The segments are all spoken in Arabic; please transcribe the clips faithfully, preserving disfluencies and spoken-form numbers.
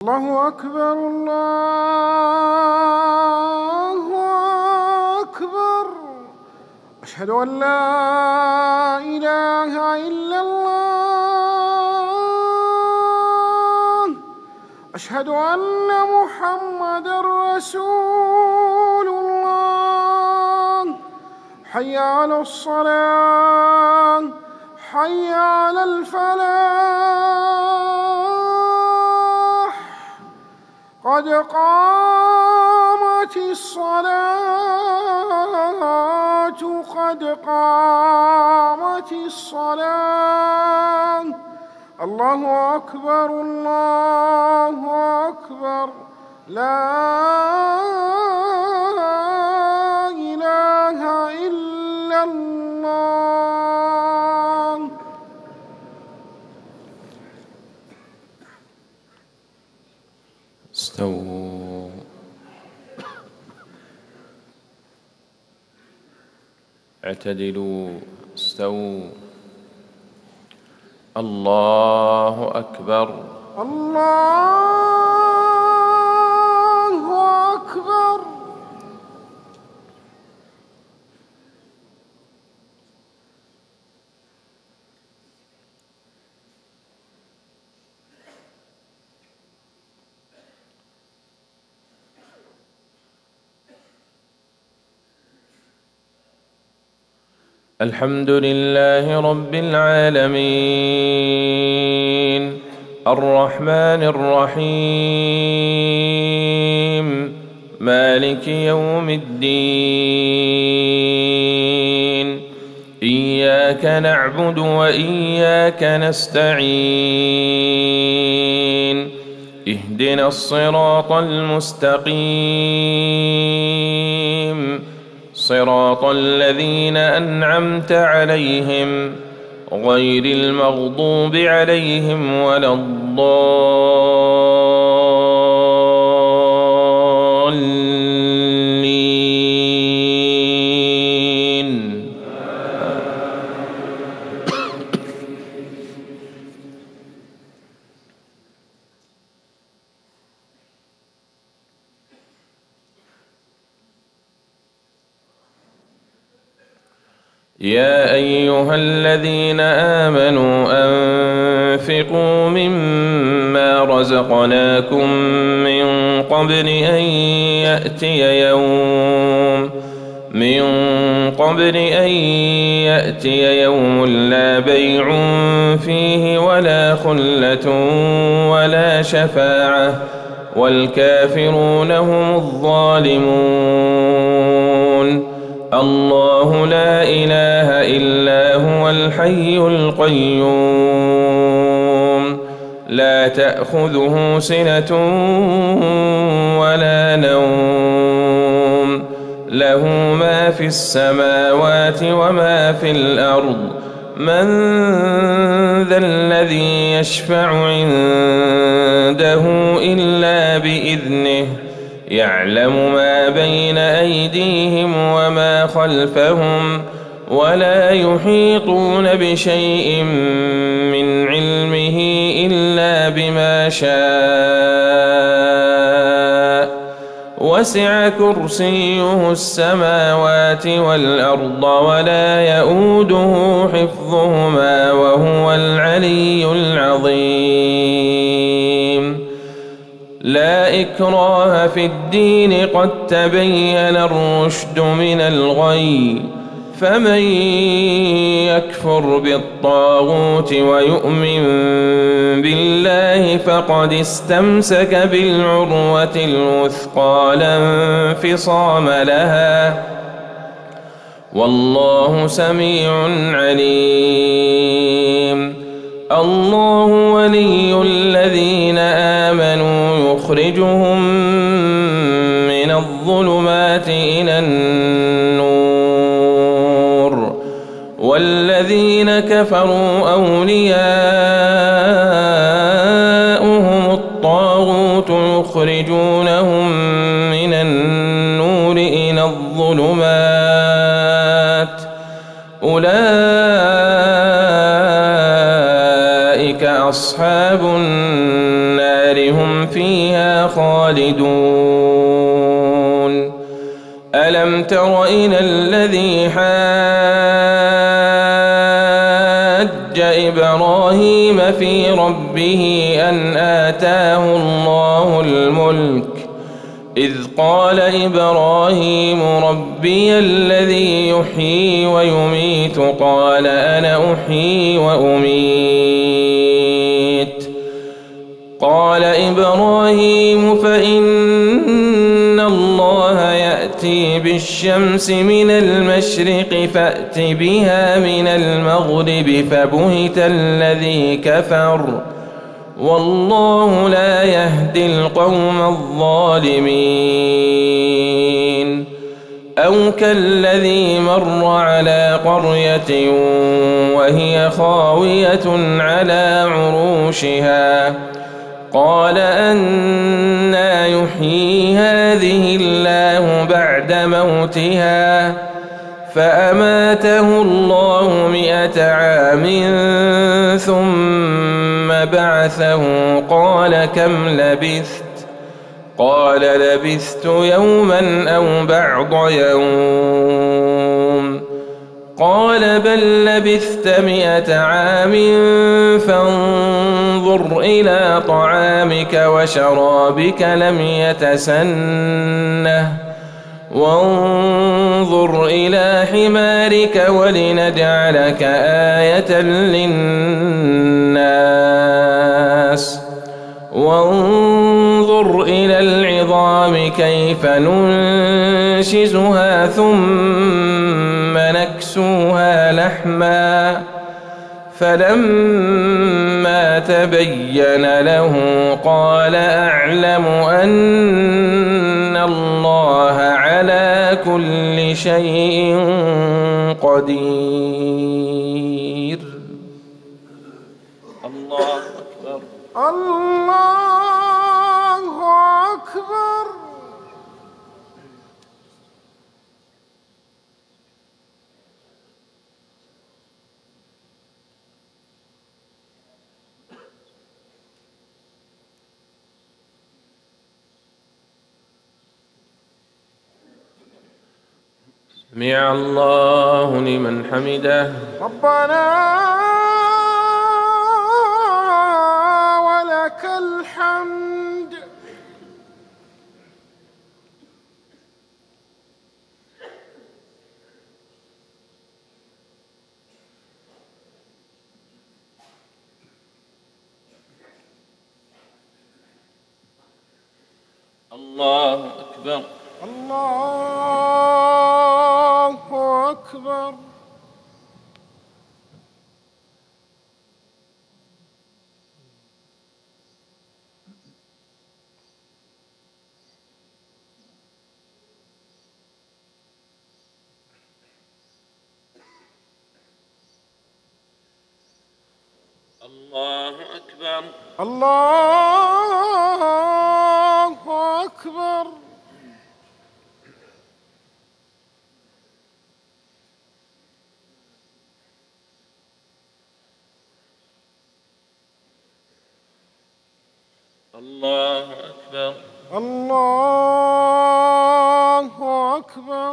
الله أكبر الله أكبر. أشهد أن لا إله إلا الله. أشهد أن محمدًا رسول الله. حي على الصلاة، حي على الفلاح، قد قامت الصلاة، قد قامت الصلاة. الله أكبر الله أكبر. لا إله إلا الله. استووا. اعتدلوا. استووا. الله أكبر. الله أكبر. الحمد لله رب العالمين، الرحمن الرحيم، مالك يوم الدين. إياك نعبد وإياك نستعين. اهدنا الصراط المستقيم، صراط الذين أنعمت عليهم غير المغضوب عليهم ولا الضالين. يا أيها الذين آمنوا أنفقوا مما رزقناكم من قبل أن يأتي يوم من قبل أن يأتي يوم لا بيع فيه ولا خلة ولا شفاعة والكافرون هم الظالمون. الله لا إله إلا هو الحي القيوم، لا تأخذه سنة ولا نوم، له ما في السماوات وما في الأرض. من ذا الذي يشفع عنده إلا بإذنه، يعلم ما بين أيديهم وما خلفهم، ولا يحيطون بشيء من علمه إلا بما شاء. وسع كرسيه السماوات والأرض ولا يؤوده حفظهما وهو العلي العظيم. لا إكراه في الدين، قد تبين الرشد من الغي. فمن يكفر بالطاغوت ويؤمن بالله فقد استمسك بالعروة الوثقى لا انفصام لها، والله سميع عليم. الله ولي الذين آمنوا يخرجهم من الظلمات إلى النور، والذين كفروا أولياؤهم الطاغوت يخرجونهم من النور إلى الظلمات. أولئك أصحاب النار النار هم فيها خالدون ألم تر إلى الذي حاج إبراهيم في ربه أن آتاه الله الملك إذ قال إبراهيم ربي الذي يحيي ويميت قال أنا أحيي وأميت قال إبراهيم فإن الله يأتي بالشمس من المشرق فأت بها من المغرب فبهت الذي كفر والله لا يهدي القوم الظالمين أو كالذي مر على قرية وهي خاوية على عروشها قال أنى يحيي هذه الله بعد موتها فأماته الله مئة عام ثم بعثه قال كم لبثت قال لبثت يوما أو بعض يوم قال بل لبثت مئة عام فانظر إلى طعامك وشرابك لم يتسنه وانظر إلى حمارك ولنجعلك آية للناس وانظر إلى العظام كيف ننشزها ثم نكسوها لحما فلما تبين له قال أعلم أن الله على كل شيء قدير. الله أكبر. الله أكبر. سمع الله لمن حمده. ربنا ولك الحمد. الله أكبر. الله أكبر. الله أكبر. الله أكبر. الله أكبر. الله أكبر.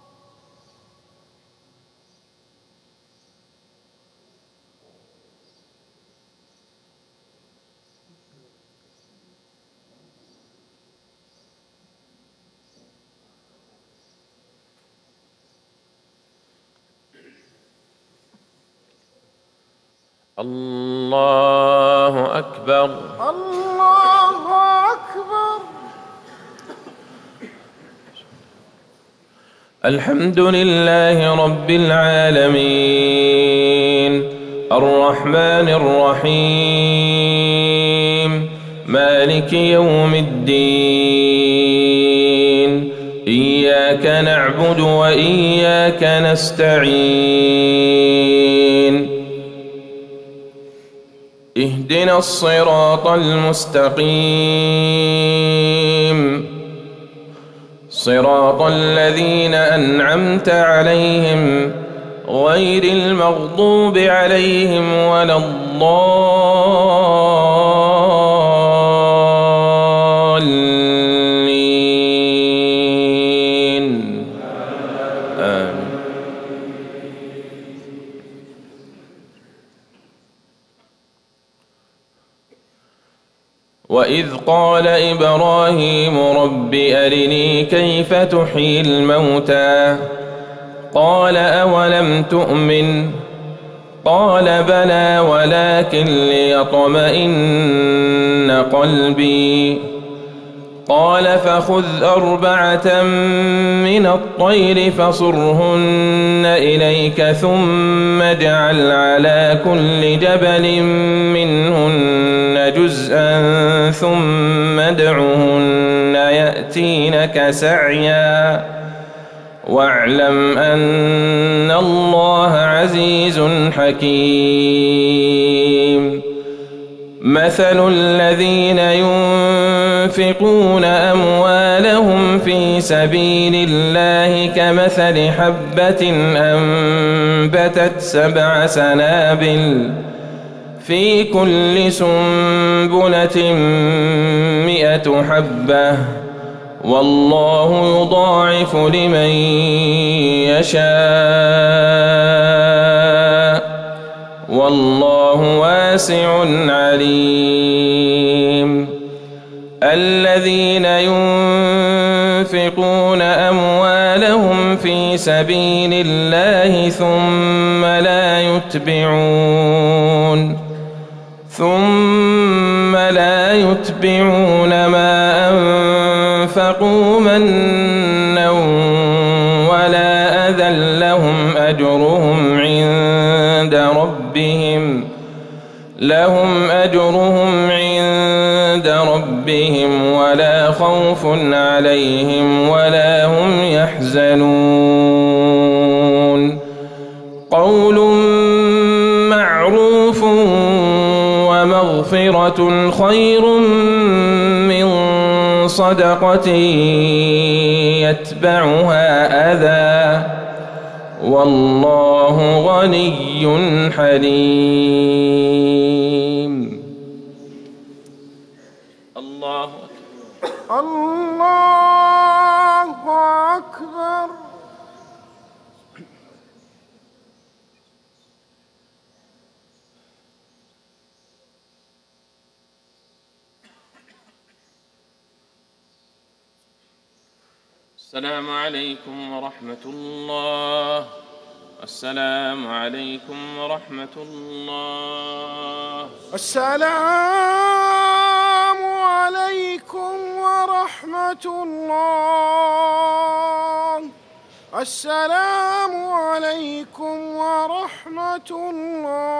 الله أكبر. الله أكبر. الحمد لله رب العالمين الرحمن الرحيم مالك يوم الدين إياك نعبد وإياك نستعين اهدنا الصراط المستقيم صراط الذين أنعمت عليهم غير المغضوب عليهم ولا الضالين قال إبراهيم رب أرني كيف تحيي الموتى قال أولم تؤمن قال بلى ولكن ليطمئن قلبي قال فخذ أربعة من الطير فصرهن إليك ثم اجعل على كل جبل منهن جزءا ثم ادعهن يأتينك سعيا واعلم أن الله عزيز حكيم مثل الذين ينفقون أموالهم في سبيل الله كمثل حبة أنبتت سبع سنابل في كل سنبلة مئة حبة والله يضاعف لمن يشاء والله واسع عليم الذين ينفقون أموالهم في سبيل الله ثم لا يتبعون ثم لا يتبعون ما أنفقوا منا ولا أذى لهم أجرهم عند ربهم لهم أجرهم عند ربهم ولا خوف عليهم ولا هم يحزنون قول معروف ومغفرة خير من صدقة يتبعها أذى والله غني حليم الله أكبر الله أكبر السلام عليكم ورحمة الله السلام عليكم ورحمة الله السلام عليكم ورحمة الله السلام عليكم ورحمة الله